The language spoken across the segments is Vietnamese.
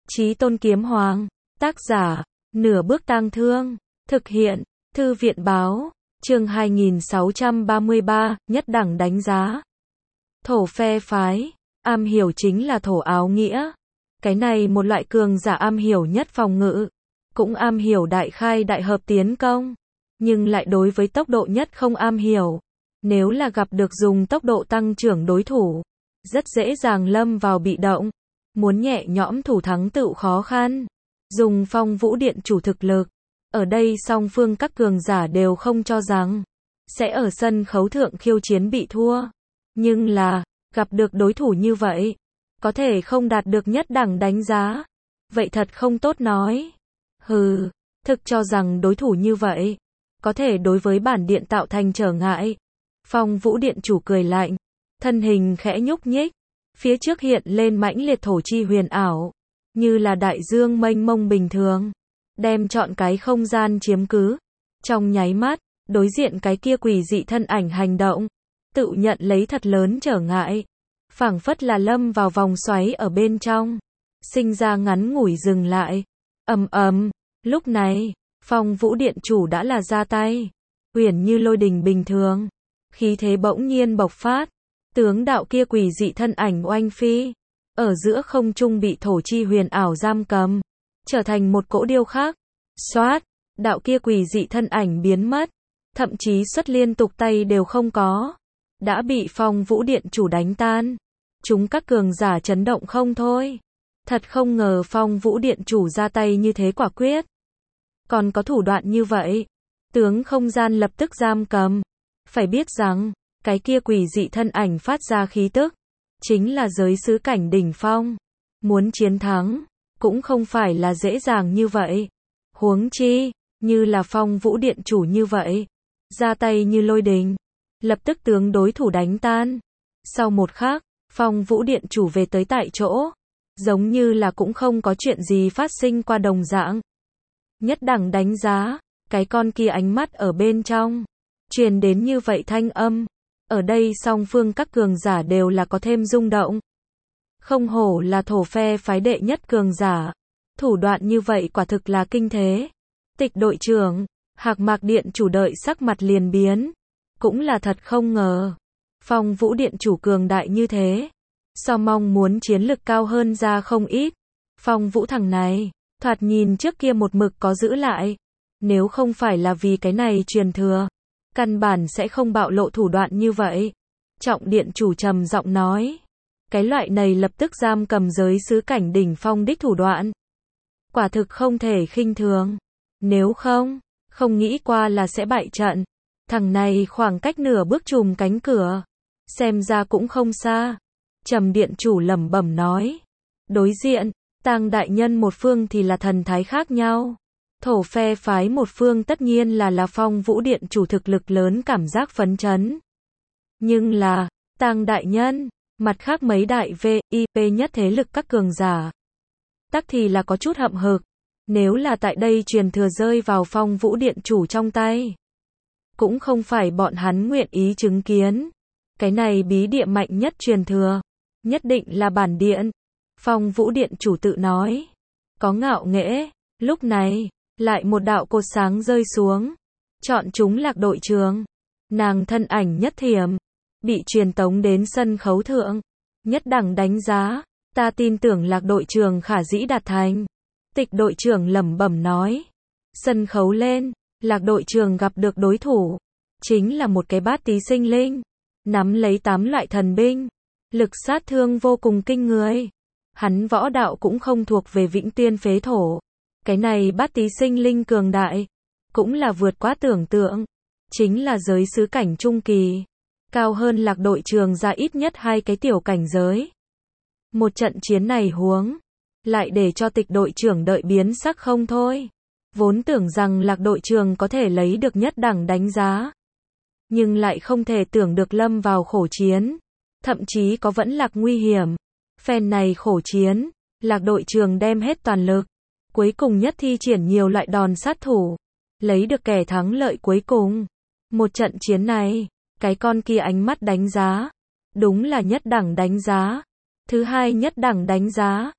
Chí Tôn Kiếm Hoàng. Tác giả, Nửa Bước Tang Thương. Thực hiện, Thư viện báo. Chương 2633, nhất đẳng đánh giá. Thổ phe phái. Am hiểu chính là thổ áo nghĩa. Cái này một loại cường giả am hiểu nhất phòng ngự. Cũng am hiểu đại khai đại hợp tiến công. Nhưng lại đối với tốc độ nhất không am hiểu. Nếu là gặp được dùng tốc độ tăng trưởng đối thủ, rất dễ dàng lâm vào bị động. Muốn nhẹ nhõm thủ thắng tựu khó khăn. Dùng Phong Vũ Điện chủ thực lực. Ở đây song phương các cường giả đều không cho rằng sẽ ở sân khấu thượng khiêu chiến bị thua. Nhưng là, gặp được đối thủ như vậy, có thể không đạt được nhất đẳng đánh giá. Vậy thật không tốt nói. Hừ, thực cho rằng đối thủ như vậy, có thể đối với bản điện tạo thành trở ngại. Phong Vũ Điện chủ cười lạnh, thân hình khẽ nhúc nhích, phía trước hiện lên mãnh liệt thổ chi huyền ảo, như là đại dương mênh mông bình thường, đem trọn cái không gian chiếm cứ. Trong nháy mắt, đối diện cái kia quỷ dị thân ảnh hành động, tự nhận lấy thật lớn trở ngại, phảng phất là lâm vào vòng xoáy ở bên trong, sinh ra ngắn ngủi dừng lại. Ầm ầm, lúc này, Phong Vũ Điện chủ đã là ra tay, huyền như lôi đình bình thường, khí thế bỗng nhiên bộc phát, tướng đạo kia quỷ dị thân ảnh oanh phi, ở giữa không trung bị thổ chi huyền ảo giam cầm, trở thành một cỗ điêu khắc. Xoát, đạo kia quỷ dị thân ảnh biến mất, thậm chí xuất liên tục tay đều không có, đã bị Phong Vũ Điện chủ đánh tan. Chúng các cường giả chấn động không thôi. Thật không ngờ Phong Vũ Điện chủ ra tay như thế quả quyết. Còn có thủ đoạn như vậy. Tướng không gian lập tức giam cầm. Phải biết rằng, cái kia quỷ dị thân ảnh phát ra khí tức, chính là giới sứ cảnh đỉnh phong. Muốn chiến thắng, cũng không phải là dễ dàng như vậy. Huống chi, như là Phong Vũ Điện chủ như vậy, ra tay như lôi đình, lập tức tướng đối thủ đánh tan. Sau một khắc, Phong Vũ Điện chủ về tới tại chỗ, giống như là cũng không có chuyện gì phát sinh qua đồng dạng. Nhất đẳng đánh giá, cái con kia ánh mắt ở bên trong, truyền đến như vậy thanh âm. Ở đây song phương các cường giả đều là có thêm rung động. Không hổ là thổ phe phái đệ nhất cường giả. Thủ đoạn như vậy quả thực là kinh thế. Tịch đội trưởng, Hạc Mạc Điện chủ đợi sắc mặt liền biến. Cũng là thật không ngờ. Phong Vũ Điện chủ cường đại như thế. So mong muốn chiến lực cao hơn ra không ít. Phong Vũ thằng này, thoạt nhìn trước kia một mực có giữ lại. Nếu không phải là vì cái này truyền thừa, căn bản sẽ không bạo lộ thủ đoạn như vậy. Trọng Điện chủ trầm giọng nói. Cái loại này lập tức giam cầm giới sứ cảnh đỉnh phong đích thủ đoạn. Quả thực không thể khinh thường. Nếu không nghĩ qua là sẽ bại trận. Thằng này khoảng cách nửa bước trùm cánh cửa. Xem ra cũng không xa. Trầm Điện chủ lẩm bẩm nói. Đối diện, Tang đại nhân một phương thì là thần thái khác nhau. Thổ phe phái một phương tất nhiên là Phong Vũ Điện chủ thực lực lớn cảm giác phấn chấn. Nhưng là, Tang đại nhân, mặt khác mấy đại VIP nhất thế lực các cường giả, tắc thì là có chút hậm hực. Nếu là tại đây truyền thừa rơi vào Phong Vũ Điện chủ trong tay, cũng không phải bọn hắn nguyện ý chứng kiến. Cái này bí địa mạnh nhất truyền thừa, nhất định là bản điện. Phong Vũ Điện chủ tự nói, có ngạo nghễ. Lúc này, lại một đạo cột sáng rơi xuống, chọn chúng Lạc đội trường. Nàng thân ảnh nhất thiểm, bị truyền tống đến sân khấu thượng. Nhất đẳng đánh giá, ta tin tưởng Lạc đội trường khả dĩ đạt thành. Tịch đội trưởng lẩm bẩm nói. Sân khấu lên, Lạc đội trường gặp được đối thủ, chính là một cái bát tí sinh linh, nắm lấy 8 loại thần binh, lực sát thương vô cùng kinh người. Hắn võ đạo cũng không thuộc về Vĩnh Tuyên phế thổ. Cái này bát tí sinh linh cường đại, cũng là vượt quá tưởng tượng, chính là giới sứ cảnh trung kỳ, cao hơn Lạc đội trường ra ít nhất 2 cái tiểu cảnh giới. Một trận chiến này huống, lại để cho tịch đội trưởng đợi biến sắc không thôi. Vốn tưởng rằng Lạc đội trường có thể lấy được nhất đẳng đánh giá, nhưng lại không thể tưởng được lâm vào khổ chiến, thậm chí có vẫn lạc nguy hiểm. Phen này khổ chiến, Lạc đội trường đem hết toàn lực, cuối cùng nhất thi triển nhiều loại đòn sát thủ, lấy được kẻ thắng lợi cuối cùng. Một trận chiến này, cái con kia ánh mắt đánh giá, đúng là nhất đẳng đánh giá. Thứ hai nhất đẳng đánh giá.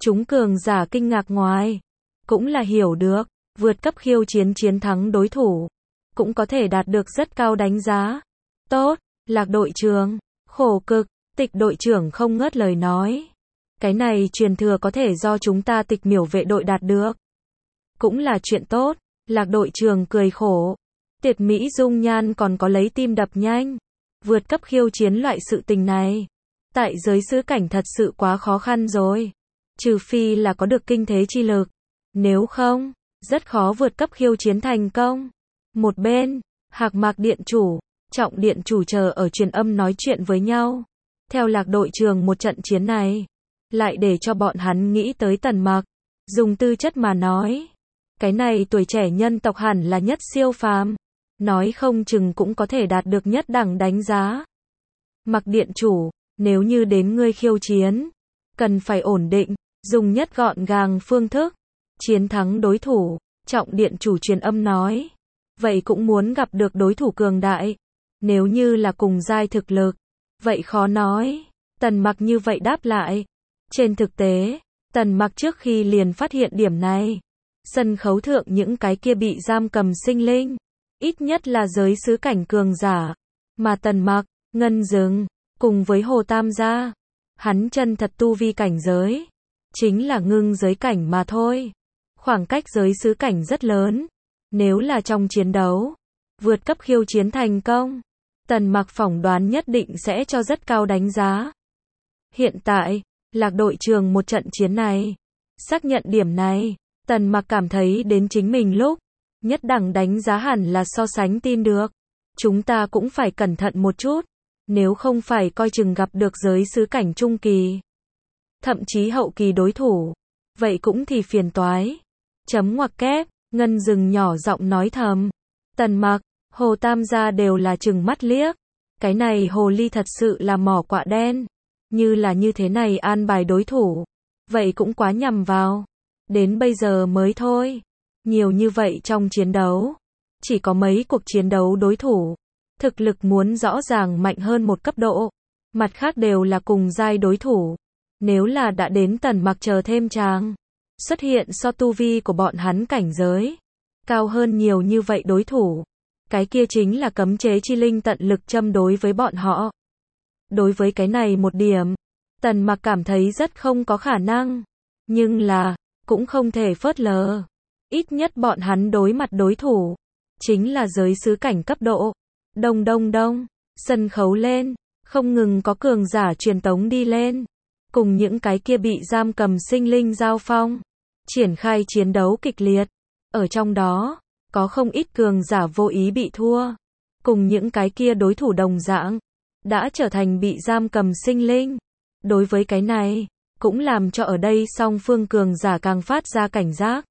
Chúng cường giả kinh ngạc ngoài, cũng là hiểu được, vượt cấp khiêu chiến chiến thắng đối thủ, cũng có thể đạt được rất cao đánh giá. Tốt, Lạc đội trưởng, khổ cực, Tịch đội trưởng không ngớt lời nói. Cái này truyền thừa có thể do chúng ta Tịch miểu vệ đội đạt được. Cũng là chuyện tốt, Lạc đội trưởng cười khổ. Tiệt Mỹ dung nhan còn có lấy tim đập nhanh. Vượt cấp khiêu chiến loại sự tình này, tại giới sứ cảnh thật sự quá khó khăn rồi. Trừ phi là có được kinh thế chi lực. Nếu không, rất khó vượt cấp khiêu chiến thành công. Một bên, Hạc Mạc Điện Chủ, Trọng Điện Chủ chờ ở truyền âm nói chuyện với nhau. Theo Lạc đội trưởng một trận chiến này, lại để cho bọn hắn nghĩ tới Tần Mặc. Dùng tư chất mà nói, cái này tuổi trẻ nhân tộc hẳn là nhất siêu phàm. Nói không chừng cũng có thể đạt được nhất đẳng đánh giá. Mặc Điện Chủ, nếu như đến ngươi khiêu chiến, cần phải ổn định, dùng nhất gọn gàng phương thức, chiến thắng đối thủ. Trọng Điện Chủ truyền âm nói. Vậy cũng muốn gặp được đối thủ cường đại. Nếu như là cùng giai thực lực, vậy khó nói. Tần Mặc như vậy đáp lại. Trên thực tế, Tần Mặc trước khi liền phát hiện điểm này. Sân khấu thượng những cái kia bị giam cầm sinh linh, ít nhất là giới sứ cảnh cường giả. Mà Tần Mặc, Ngân Dừng, cùng với Hồ Tam gia, hắn chân thật tu vi cảnh giới, chính là ngưng giới cảnh mà thôi. Khoảng cách giới sứ cảnh rất lớn. Nếu là trong chiến đấu, vượt cấp khiêu chiến thành công, Tần Mặc phỏng đoán nhất định sẽ cho rất cao đánh giá. Hiện tại, Lạc đội trưởng một trận chiến này, xác nhận điểm này, Tần Mặc cảm thấy đến chính mình lúc, nhất đẳng đánh giá hẳn là so sánh tin được. Chúng ta cũng phải cẩn thận một chút, nếu không phải coi chừng gặp được giới sứ cảnh trung kỳ, thậm chí hậu kỳ đối thủ, vậy cũng thì phiền toái. Chấm ngoặc kép, Ngân Dừng nhỏ giọng nói thầm. Tần Mặc, Hồ Tam gia đều là trừng mắt liếc. Cái này hồ ly thật sự là mỏ quạ đen. Như là như thế này an bài đối thủ, vậy cũng quá nhằm vào. Đến bây giờ mới thôi. Nhiều như vậy trong chiến đấu, chỉ có mấy cuộc chiến đấu đối thủ, thực lực muốn rõ ràng mạnh hơn một cấp độ. Mặt khác đều là cùng giai đối thủ. Nếu là đã đến Tần Mặc chờ thêm chàng xuất hiện so tu vi của bọn hắn cảnh giới cao hơn nhiều như vậy đối thủ, cái kia chính là cấm chế chi linh tận lực châm đối với bọn họ. Đối với cái này một điểm, Tần Mặc cảm thấy rất không có khả năng, nhưng là cũng không thể phớt lờ. Ít nhất bọn hắn đối mặt đối thủ chính là giới sứ cảnh cấp độ. Đông đông đông, sân khấu lên, không ngừng có cường giả truyền tống đi lên, cùng những cái kia bị giam cầm sinh linh giao phong, triển khai chiến đấu kịch liệt. Ở trong đó, có không ít cường giả vô ý bị thua, cùng những cái kia đối thủ đồng dạng, đã trở thành bị giam cầm sinh linh. Đối với cái này, cũng làm cho ở đây song phương cường giả càng phát ra cảnh giác.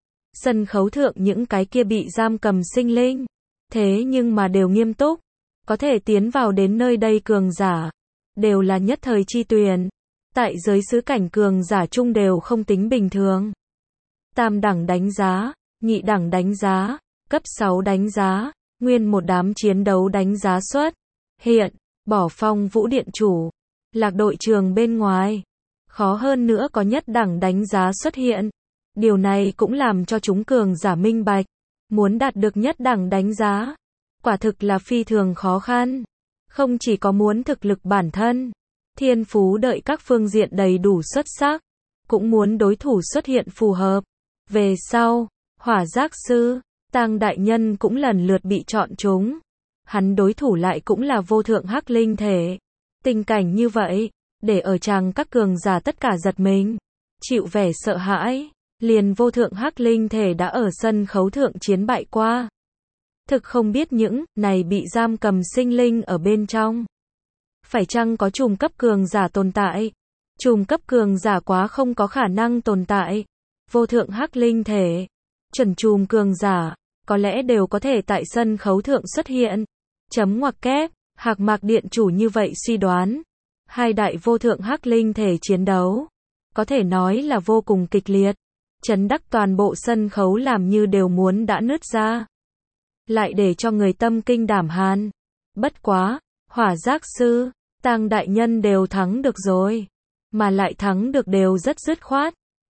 Sân khấu thượng những cái kia bị giam cầm sinh linh, thế nhưng mà đều nghiêm túc, có thể tiến vào đến nơi đây cường giả, đều là nhất thời chi tuyển. Tại giới sứ cảnh cường giả chung đều không tính bình thường. Tam đẳng đánh giá, nhị đẳng đánh giá, cấp 6 đánh giá, nguyên một đám chiến đấu đánh giá xuất hiện. Bỏ Phong Vũ Điện Chủ, Lạc đội trưởng bên ngoài, khó hơn nữa có nhất đẳng đánh giá xuất hiện. Điều này cũng làm cho chúng cường giả minh bạch, muốn đạt được nhất đẳng đánh giá, quả thực là phi thường khó khăn. Không chỉ có muốn thực lực bản thân, thiên phú đợi các phương diện đầy đủ xuất sắc, cũng muốn đối thủ xuất hiện phù hợp. Về sau, Hỏa Giác Sư, Tang đại nhân cũng lần lượt bị chọn chúng. Hắn đối thủ lại cũng là vô thượng hắc linh thể. Tình cảnh như vậy, để ở chàng các cường giả tất cả giật mình, chịu vẻ sợ hãi. Liền vô thượng hắc linh thể đã ở sân khấu thượng chiến bại qua. Thực không biết những này bị giam cầm sinh linh ở bên trong, phải chăng có trùm cấp cường giả tồn tại? Trùm cấp cường giả quá không có khả năng tồn tại. Vô thượng hắc linh thể, chuẩn trùm cường giả, có lẽ đều có thể tại sân khấu thượng xuất hiện. Chấm ngoặc kép, Hạc Mạc Điện Chủ như vậy suy đoán. Hai đại vô thượng hắc linh thể chiến đấu, có thể nói là vô cùng kịch liệt. Chấn đắc toàn bộ sân khấu làm như đều muốn đã nứt ra. Lại để cho người tâm kinh đảm hàn. Bất quá, Hỏa Giác Sư, Tang đại nhân đều thắng được rồi. Mà lại thắng được đều rất dứt khoát.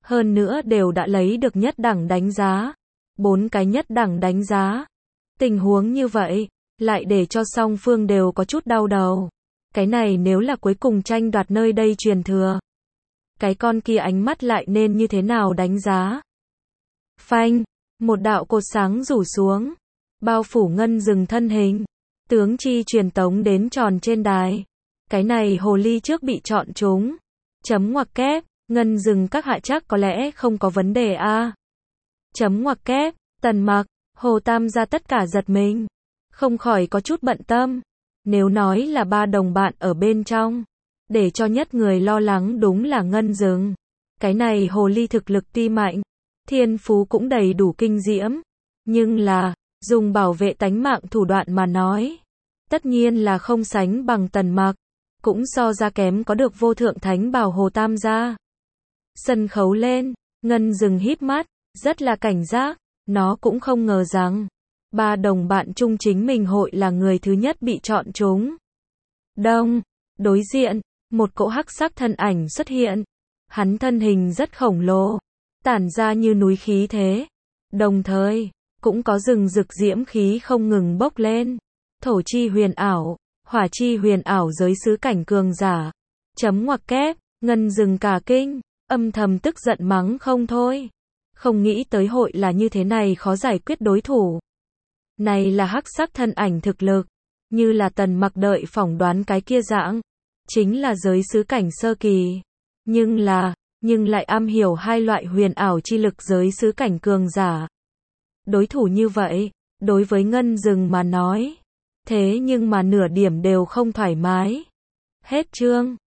hơn nữa đều đã lấy được nhất đẳng đánh giá. 4 cái nhất đẳng đánh giá. Tình huống như vậy, lại để cho song phương đều có chút đau đầu. Cái này nếu là cuối cùng tranh đoạt nơi đây truyền thừa. Cái con kia ánh mắt lại nên như thế nào đánh giá? Phanh, một đạo cột sáng rủ xuống, bao phủ Ngân Dừng thân hình. Tướng chi truyền tống đến tròn trên đài. Cái này hồ ly trước bị chọn trúng. Chấm ngoặc kép, Ngân Dừng các hạ chắc có lẽ không có vấn đề a. Chấm ngoặc kép, Tần Mặc, Hồ Tam gia tất cả giật mình. Không khỏi có chút bận tâm. Nếu nói là 3 đồng bạn ở bên trong, để cho nhất người lo lắng đúng là Ngân Dừng. Cái này hồ ly thực lực tuy mạnh, thiên phú cũng đầy đủ kinh diễm. Nhưng là, dùng bảo vệ tánh mạng thủ đoạn mà nói, tất nhiên là không sánh bằng Tần Mặc. Cũng so ra kém có được vô thượng thánh bảo Hồ Tam gia. Sân khấu lên, Ngân Dừng híp mắt, rất là cảnh giác. Nó cũng không ngờ rằng 3 đồng bạn chung chính mình hội là người thứ nhất bị chọn trúng. Đông, đối diện, một cỗ hắc sắc thân ảnh xuất hiện. Hắn thân hình rất khổng lồ, tản ra như núi khí thế. Đồng thời, cũng có rừng rực diễm khí không ngừng bốc lên. Thổ chi huyền ảo, hỏa chi huyền ảo giới xứ cảnh cường giả. Chấm ngoặc kép, Ngân Dừng cả kinh, âm thầm tức giận mắng không thôi. Không nghĩ tới hội là như thế này khó giải quyết đối thủ. Này là hắc sắc thân ảnh thực lực, như là Tần Mặc đợi phỏng đoán cái kia dạng, chính là giới xứ cảnh sơ kỳ. Nhưng lại am hiểu hai loại huyền ảo chi lực giới xứ cảnh cường giả. Đối thủ như vậy, đối với Ngân Dừng mà nói, thế nhưng mà nửa điểm đều không thoải mái. Hết chương.